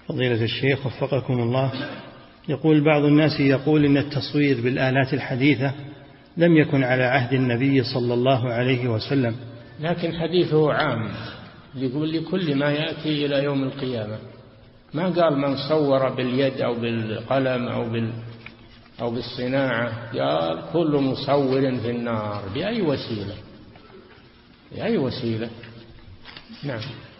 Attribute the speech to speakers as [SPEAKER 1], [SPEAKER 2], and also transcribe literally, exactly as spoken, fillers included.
[SPEAKER 1] فضيلة الشيخ وفقكم الله، يقول بعض الناس يقول إن التصوير بالآلات الحديثة لم يكن على عهد النبي صلى الله عليه وسلم،
[SPEAKER 2] لكن حديثه عام، يقول لكل ما يأتي إلى يوم القيامة، ما قال من صور باليد أو بالقلم أو بال أو بالصناعة، قال كل مصور في النار بأي وسيلة، بأي وسيلة. نعم.